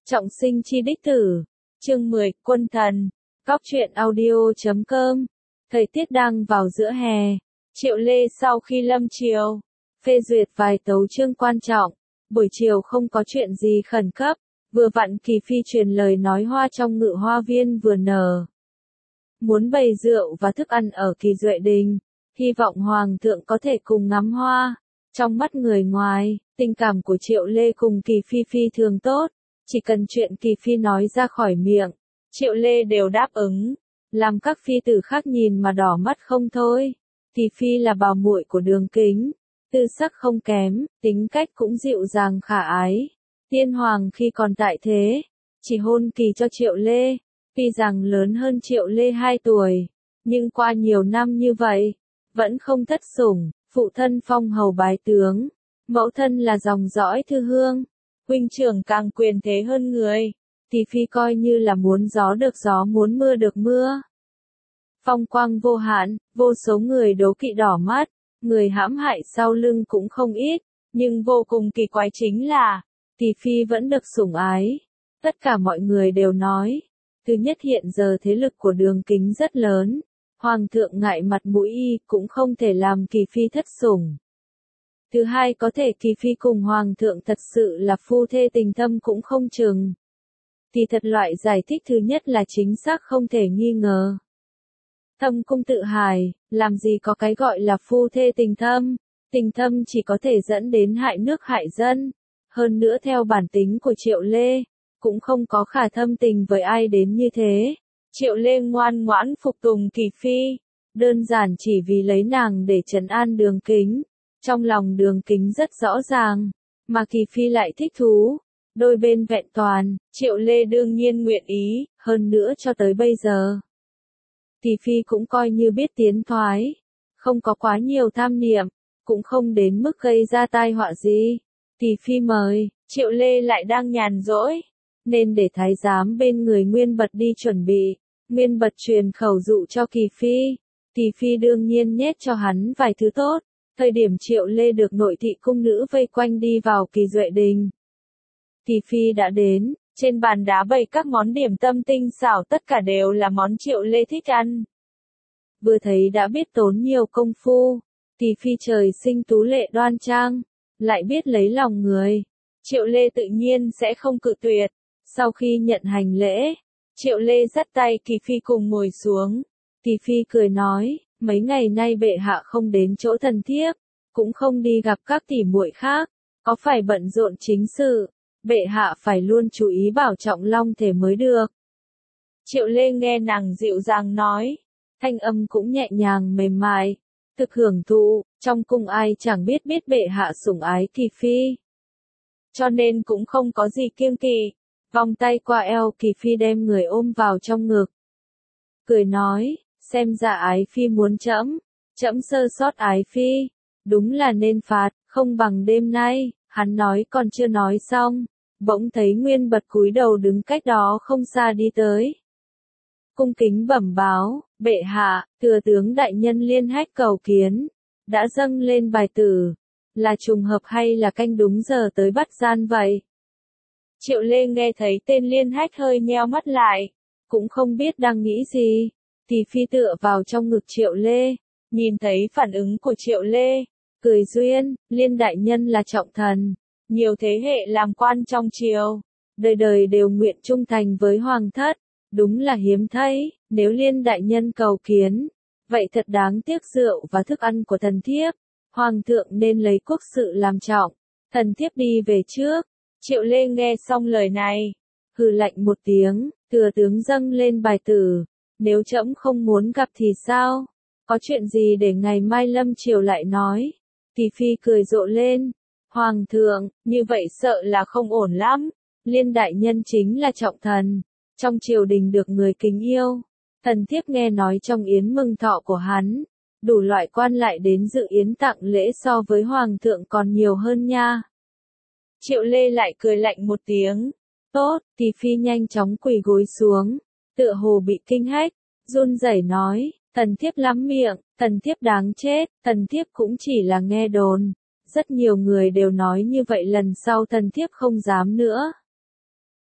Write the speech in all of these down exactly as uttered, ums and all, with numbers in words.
Trọng sinh chi đích tử. Chương mười, Quân thần. Góc truyện audio chấm com. Thời tiết đang vào giữa hè. Triệu Lê sau khi lâm triều, phê duyệt vài tấu chương quan trọng. Buổi chiều không có chuyện gì khẩn cấp. Vừa vặn Kỳ Phi truyền lời nói hoa trong ngự hoa viên vừa nở. Muốn bày rượu và thức ăn ở Kỳ Duệ Đình. Hy vọng Hoàng thượng có thể cùng ngắm hoa. Trong mắt người ngoài, tình cảm của Triệu Lê cùng Kỳ Phi phi thường tốt. Chỉ cần chuyện Kỳ Phi nói ra khỏi miệng, Triệu Lê đều đáp ứng, làm các phi tử khác nhìn mà đỏ mắt không thôi. Kỳ Phi là bảo muội của Đường Kính, tư sắc không kém, tính cách cũng dịu dàng khả ái. Tiên Hoàng khi còn tại thế, chỉ hôn kỳ cho Triệu Lê, tuy rằng lớn hơn Triệu Lê hai tuổi, nhưng qua nhiều năm như vậy, vẫn không thất sủng, phụ thân phong hầu bái tướng, mẫu thân là dòng dõi Thư Hương. Huynh trưởng càng quyền thế hơn người, Kỳ Phi coi như là muốn gió được gió muốn mưa được mưa. Phong quang vô hạn, vô số người đố kỵ đỏ mắt, người hãm hại sau lưng cũng không ít, nhưng vô cùng kỳ quái chính là, Kỳ Phi vẫn được sủng ái. Tất cả mọi người đều nói, thứ nhất hiện giờ thế lực của Đường Kính rất lớn, Hoàng thượng ngại mặt mũi y cũng không thể làm Kỳ Phi thất sủng. Thứ hai có thể Kỳ Phi cùng Hoàng thượng thật sự là phu thê tình thâm cũng không chừng. Thì thật loại giải thích thứ nhất là chính xác không thể nghi ngờ. Thâm cung tự hài, làm gì có cái gọi là phu thê tình thâm, tình thâm chỉ có thể dẫn đến hại nước hại dân. Hơn nữa theo bản tính của Triệu Lê, cũng không có khả thâm tình với ai đến như thế. Triệu Lê ngoan ngoãn phục tùng Kỳ Phi, đơn giản chỉ vì lấy nàng để trấn an Đường Kính. Trong lòng Đường Kính rất rõ ràng, mà Kỳ Phi lại thích thú, đôi bên vẹn toàn, Triệu Lê đương nhiên nguyện ý, hơn nữa cho tới bây giờ. Kỳ Phi cũng coi như biết tiến thoái, không có quá nhiều tham niệm, cũng không đến mức gây ra tai họa gì. Kỳ Phi mời, Triệu Lê lại đang nhàn rỗi, nên để thái giám bên người Nguyên Bật đi chuẩn bị, Nguyên Bật truyền khẩu dụ cho Kỳ Phi. Kỳ Phi đương nhiên nhét cho hắn vài thứ tốt. Thời điểm Triệu Lê được nội thị cung nữ vây quanh đi vào Kỳ Duệ Đình. Kỳ Phi đã đến, trên bàn đá bày các món điểm tâm tinh xảo tất cả đều là món Triệu Lê thích ăn. Vừa thấy đã biết tốn nhiều công phu, Kỳ Phi trời sinh tú lệ đoan trang, lại biết lấy lòng người. Triệu Lê tự nhiên sẽ không cự tuyệt. Sau khi nhận hành lễ, Triệu Lê dắt tay Kỳ Phi cùng ngồi xuống. Kỳ Phi cười nói, mấy ngày nay bệ hạ không đến chỗ thần thiếp, cũng không đi gặp các tỷ muội khác, có phải bận rộn chính sự, bệ hạ phải luôn chú ý bảo trọng long thể mới được. Triệu Lê nghe nàng dịu dàng nói, thanh âm cũng nhẹ nhàng mềm mại, thực hưởng thụ, trong cung ai chẳng biết biết bệ hạ sủng ái Kỳ Phi. Cho nên cũng không có gì kiêng kỵ, vòng tay qua eo Kỳ Phi đem người ôm vào trong ngực. Cười nói, xem ra ái phi muốn trẫm, trẫm sơ sót ái phi, đúng là nên phạt, không bằng đêm nay. Hắn nói còn chưa nói xong, bỗng thấy Nguyên Bật cúi đầu đứng cách đó không xa đi tới. Cung kính bẩm báo, bệ hạ, thừa tướng đại nhân Liên Hách cầu kiến, đã dâng lên bài tử, là trùng hợp hay là canh đúng giờ tới bắt gian vậy? Triệu Lê nghe thấy tên Liên Hách hơi nheo mắt lại, cũng không biết đang nghĩ gì. Kỳ Phi tựa vào trong ngực Triệu Lê, nhìn thấy phản ứng của Triệu Lê, cười duyên, Liên đại nhân là trọng thần, nhiều thế hệ làm quan trong triều, đời đời đều nguyện trung thành với hoàng thất, đúng là hiếm thấy, nếu Liên đại nhân cầu kiến, vậy thật đáng tiếc rượu và thức ăn của thần thiếp, hoàng thượng nên lấy quốc sự làm trọng, thần thiếp đi về trước. Triệu Lê nghe xong lời này, hừ lạnh một tiếng, thừa tướng dâng lên bài tử. Nếu trẫm không muốn gặp thì sao? Có chuyện gì để ngày mai lâm triều lại nói? Kỳ Phi cười rộ lên. Hoàng thượng, như vậy sợ là không ổn lắm. Liên đại nhân chính là trọng thần. Trong triều đình được người kính yêu. Thần thiếp nghe nói trong yến mừng thọ của hắn, đủ loại quan lại đến dự yến tặng lễ so với hoàng thượng còn nhiều hơn nha. Triệu Lê lại cười lạnh một tiếng. Tốt, Kỳ Phi nhanh chóng quỳ gối xuống. Tựa hồ bị kinh hách, run rẩy nói, thần thiếp lắm miệng, thần thiếp đáng chết, thần thiếp cũng chỉ là nghe đồn. Rất nhiều người đều nói như vậy lần sau thần thiếp không dám nữa.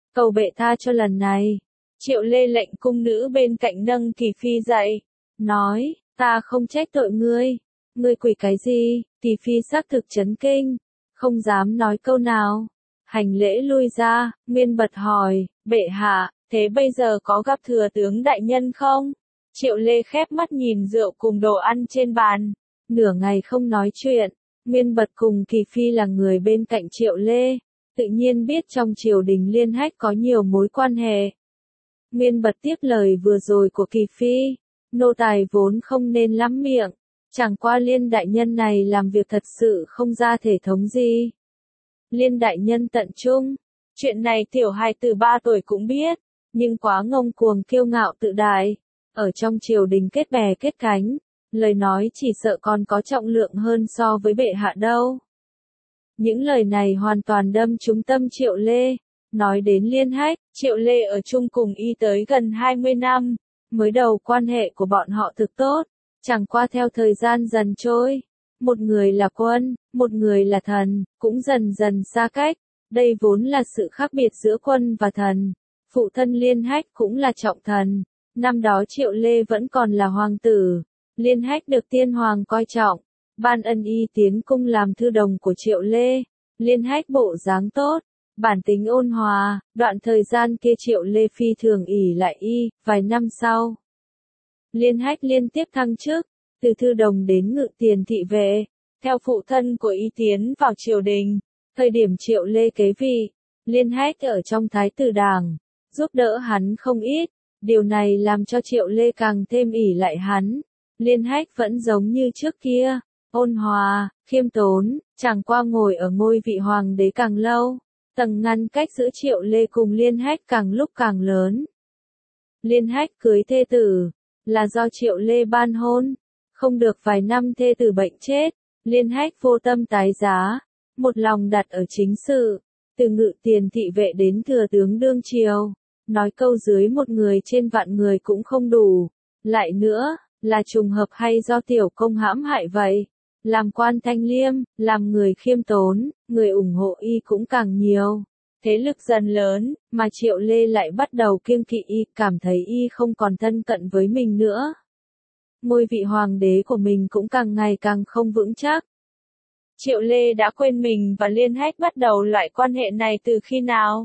cầu bệ tha cho lần này. Triệu Lê lệnh cung nữ bên cạnh nâng Kỳ Phi dậy, nói, ta không trách tội ngươi, ngươi quỳ cái gì? Kỳ Phi xác thực chấn kinh, không dám nói câu nào, hành lễ lui ra. Nguyên Bật hỏi, bệ hạ, thế bây giờ có gặp thừa tướng đại nhân không? Triệu Lê khép mắt nhìn rượu cùng đồ ăn trên bàn, nửa ngày không nói chuyện. Nguyên Bật cùng Kỳ Phi là người bên cạnh Triệu Lê, tự nhiên biết trong triều đình Liên Hách có nhiều mối quan hệ. Nguyên Bật tiếp lời vừa rồi của Kỳ Phi, nô tài vốn không nên lắm miệng, chẳng qua Liên đại nhân này làm việc thật sự không ra thể thống gì. Liên đại nhân tận trung, chuyện này tiểu hài từ ba tuổi cũng biết, nhưng quá ngông cuồng kiêu ngạo tự đại, ở trong triều đình kết bè kết cánh, lời nói chỉ sợ còn có trọng lượng hơn so với bệ hạ đâu. Những lời này hoàn toàn đâm trúng tâm Triệu Lê. Nói đến Liên Hách, Triệu Lê ở chung cùng y tới gần hai mươi năm, mới đầu quan hệ của bọn họ thực tốt, chẳng qua theo thời gian dần trôi, một người là quân, một người là thần, cũng dần dần xa cách, đây vốn là sự khác biệt giữa quân và thần. Phụ thân Liên Hách cũng là trọng thần, năm đó Triệu Lê vẫn còn là hoàng tử, Liên Hách được tiên hoàng coi trọng, ban ân y tiến cung làm thư đồng của Triệu Lê. Liên Hách bộ dáng tốt, bản tính ôn hòa, đoạn thời gian kia Triệu Lê phi thường ỷ lại y. Vài năm sau, Liên Hách liên tiếp thăng chức, từ thư đồng đến ngự tiền thị vệ, theo phụ thân của y tiến vào triều đình. Thời điểm Triệu Lê kế vị, Liên Hách ở trong Thái tử đảng, giúp đỡ hắn không ít, điều này làm cho Triệu Lê càng thêm ỷ lại hắn. Liên Hách vẫn giống như trước kia, ôn hòa, khiêm tốn, chẳng qua ngồi ở ngôi vị hoàng đế càng lâu, tầng ngăn cách giữa Triệu Lê cùng Liên Hách càng lúc càng lớn. Liên Hách cưới thê tử, là do Triệu Lê ban hôn, không được vài năm thê tử bệnh chết, Liên Hách vô tâm tái giá, một lòng đặt ở chính sự, từ ngự tiền thị vệ đến thừa tướng đương triều, nói câu dưới một người trên vạn người cũng không đủ, lại nữa, là trùng hợp hay do tiểu công hãm hại vậy. Làm quan thanh liêm, làm người khiêm tốn, người ủng hộ y cũng càng nhiều. Thế lực dần lớn, mà Triệu Lê lại bắt đầu kiêng kỵ y, cảm thấy y không còn thân cận với mình nữa. Ngôi vị hoàng đế của mình cũng càng ngày càng không vững chắc. Triệu Lê đã quên mình và Liên Hách bắt đầu loại quan hệ này từ khi nào?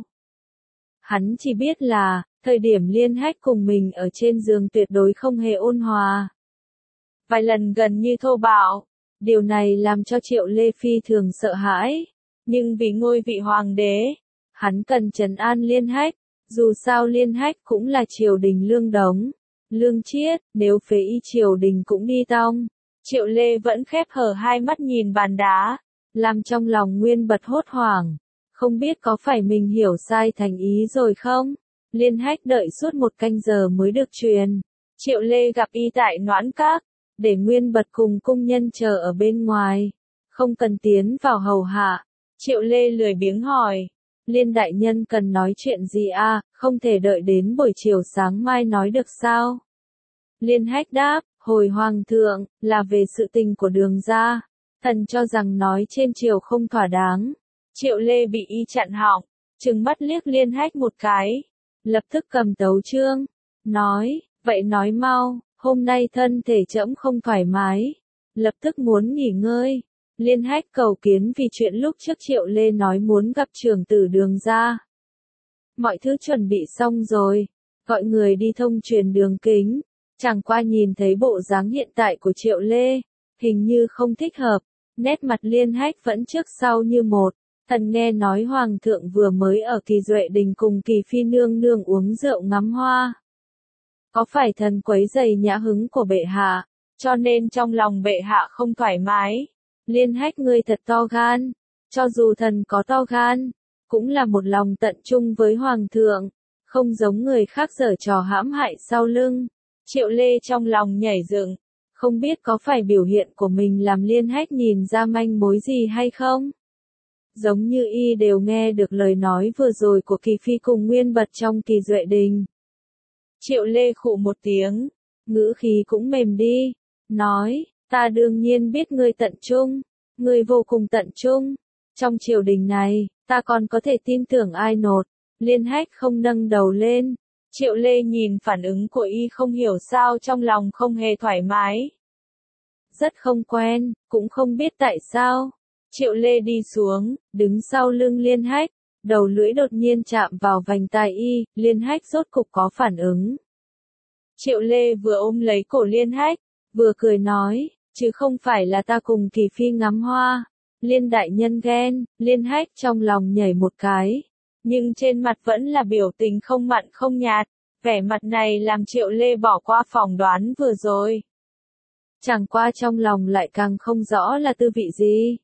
Hắn chỉ biết là, thời điểm Liên Hách cùng mình ở trên giường tuyệt đối không hề ôn hòa. Vài lần gần như thô bạo. Điều này làm cho Triệu Lê phi thường sợ hãi, nhưng vì ngôi vị hoàng đế, hắn cần trấn an Liên Hách, dù sao Liên Hách cũng là triều đình lương đống, lương chiết, nếu phế y triều đình cũng đi tong. Triệu Lê vẫn khép hờ hai mắt nhìn bàn đá, làm trong lòng Nguyên Bật hốt hoảng, không biết có phải mình hiểu sai thành ý rồi không? Liên Hách đợi suốt một canh giờ mới được truyền. Triệu Lê gặp y tại Noãn Các, để Nguyên Bật cùng cung nhân chờ ở bên ngoài, không cần tiến vào hầu hạ. Triệu Lê lười biếng hỏi, Liên đại nhân cần nói chuyện gì à, không thể đợi đến buổi chiều sáng mai nói được sao? Liên Hách đáp, hồi hoàng thượng, là về sự tình của Đường gia, thần cho rằng nói trên triều không thỏa đáng. Triệu Lê bị y chặn họng, trừng mắt liếc Liên Hách một cái, lập tức cầm tấu chương, nói, vậy nói mau. Hôm nay thân thể trẫm không thoải mái, lập tức muốn nghỉ ngơi. Liên Hách cầu kiến vì chuyện lúc trước Triệu Lê nói muốn gặp trưởng tử Đường gia. Mọi thứ chuẩn bị xong rồi, gọi người đi thông truyền Đường Kính, chẳng qua nhìn thấy bộ dáng hiện tại của Triệu Lê, hình như không thích hợp, nét mặt Liên Hách vẫn trước sau như một. Thần nghe nói Hoàng thượng vừa mới ở Kỳ Duệ Đình cùng Kỳ Phi nương nương uống rượu ngắm hoa. Có phải thần quấy rầy nhã hứng của bệ hạ, cho nên trong lòng bệ hạ không thoải mái? Liên Hách ngươi thật to gan, cho dù thần có to gan, cũng là một lòng tận trung với hoàng thượng, không giống người khác giở trò hãm hại sau lưng. Triệu Lê trong lòng nhảy dựng, không biết có phải biểu hiện của mình làm Liên Hách nhìn ra manh mối gì hay không? Giống như y đều nghe được lời nói vừa rồi của Kỳ Phi cùng Nguyên Bật trong Kỳ Duệ Đình. Triệu Lê khụ một tiếng, ngữ khí cũng mềm đi, nói, ta đương nhiên biết ngươi tận trung, ngươi vô cùng tận trung, trong triều đình này, ta còn có thể tin tưởng ai nột, Liên Hách không nâng đầu lên. Triệu Lê nhìn phản ứng của y không hiểu sao trong lòng không hề thoải mái. Rất không quen, cũng không biết tại sao. Triệu Lê đi xuống, đứng sau lưng Liên Hách, đầu lưỡi đột nhiên chạm vào vành tai y, Liên Hách rốt cục có phản ứng. Triệu Lê vừa ôm lấy cổ Liên Hách, vừa cười nói, chứ không phải là ta cùng Kỳ Phi ngắm hoa. Liên đại nhân ghen, Liên Hách trong lòng nhảy một cái, nhưng trên mặt vẫn là biểu tình không mặn không nhạt, vẻ mặt này làm Triệu Lê bỏ qua phỏng đoán vừa rồi. Chẳng qua trong lòng lại càng không rõ là tư vị gì.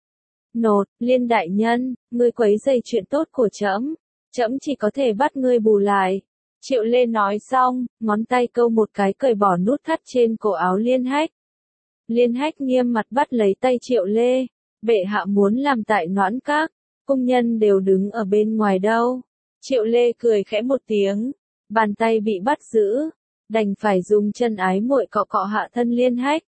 Nột, Liên đại nhân, ngươi quấy rầy chuyện tốt của trẫm, trẫm chỉ có thể bắt ngươi bù lại. Triệu Lê nói xong, ngón tay câu một cái cởi bỏ nút thắt trên cổ áo Liên Hách. Liên Hách nghiêm mặt bắt lấy tay Triệu Lê, bệ hạ muốn làm tại Noãn Các, cung nhân đều đứng ở bên ngoài đâu. Triệu Lê cười khẽ một tiếng, bàn tay bị bắt giữ, đành phải dùng chân ái muội cọ cọ hạ thân Liên Hách.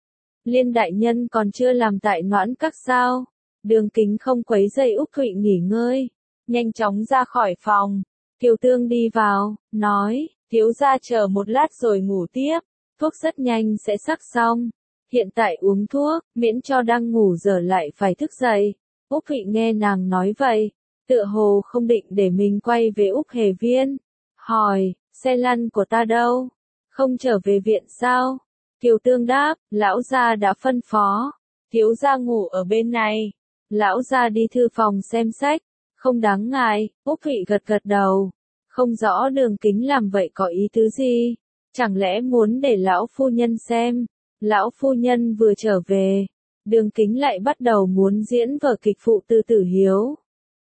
Liên đại nhân còn chưa làm tại Noãn Các sao? Đường Kính không quấy rầy Úc Thụy nghỉ ngơi, nhanh chóng ra khỏi phòng. Kiều Tương đi vào, nói, thiếu gia chờ một lát rồi ngủ tiếp, thuốc rất nhanh sẽ sắc xong. Hiện tại uống thuốc, miễn cho đang ngủ giờ lại phải thức dậy. Úc Thụy nghe nàng nói vậy, tựa hồ không định để mình quay về Úc Hề Viên. Hỏi, xe lăn của ta đâu? Không trở về viện sao? Kiều Tương đáp, lão gia đã phân phó. Thiếu gia ngủ ở bên này. Lão gia đi thư phòng xem sách. Không đáng ngại, Úc Thụy gật gật đầu. Không rõ Đường Kính làm vậy có ý tứ gì. Chẳng lẽ muốn để lão phu nhân xem. Lão phu nhân vừa trở về. Đường Kính lại bắt đầu muốn diễn vở kịch phụ Tư Tử Hiếu.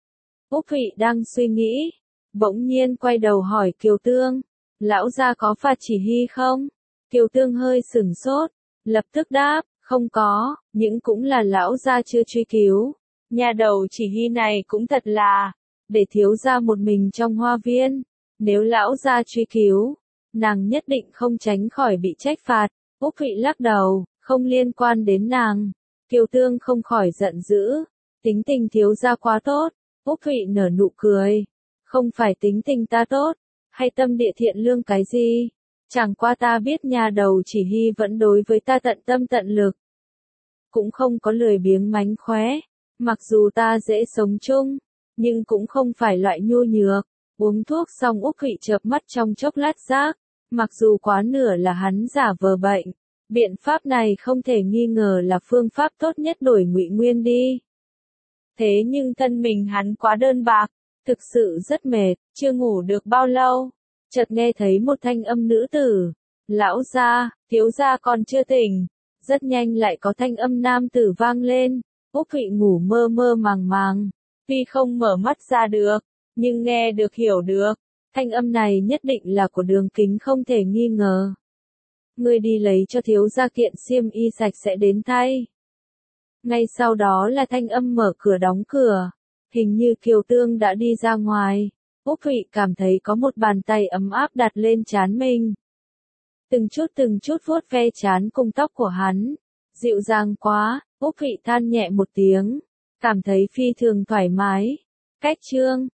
Úc Thụy đang suy nghĩ. Bỗng nhiên quay đầu hỏi Kiều Tương. Lão gia có phạt chỉ hy không? Kiều Tương hơi sửng sốt. Lập tức đáp, không có, những cũng là lão gia chưa truy cứu. Nhà đầu chỉ hy này cũng thật là, để thiếu gia một mình trong hoa viên. Nếu lão gia truy cứu, nàng nhất định không tránh khỏi bị trách phạt. Úc Thụy lắc đầu, không liên quan đến nàng. Kiều Tương không khỏi giận dữ. Tính tình thiếu gia quá tốt. Úc Thụy nở nụ cười. Không phải tính tình ta tốt, hay tâm địa thiện lương cái gì. Chẳng qua ta biết nhà đầu chỉ hy vẫn đối với ta tận tâm tận lực. Cũng không có lười biếng mánh khóe. Mặc dù ta dễ sống chung, nhưng cũng không phải loại nhu nhược. Uống thuốc xong Úc Thụy chợp mắt trong chốc lát giác. Mặc dù quá nửa là hắn giả vờ bệnh. Biện pháp này không thể nghi ngờ là phương pháp tốt nhất đổi Ngụy Nguyên đi. Thế nhưng thân mình hắn quá đơn bạc, thực sự rất mệt, chưa ngủ được bao lâu. Chợt nghe thấy một thanh âm nữ tử. Lão gia, thiếu gia còn chưa tỉnh. Rất nhanh lại có thanh âm nam tử vang lên. Úc Thụy ngủ mơ mơ màng màng. Tuy không mở mắt ra được, nhưng nghe được hiểu được. Thanh âm này nhất định là của Đường Kính không thể nghi ngờ. Ngươi đi lấy cho thiếu gia kiện xiêm y sạch sẽ đến thay. Ngay sau đó là thanh âm mở cửa đóng cửa. Hình như Kiều Tương đã đi ra ngoài. Úc Thụy cảm thấy có một bàn tay ấm áp đặt lên trán mình. Từng chút từng chút vuốt ve trán cùng tóc của hắn. Dịu dàng quá, Úc Thụy than nhẹ một tiếng. Cảm thấy phi thường thoải mái. Cách chương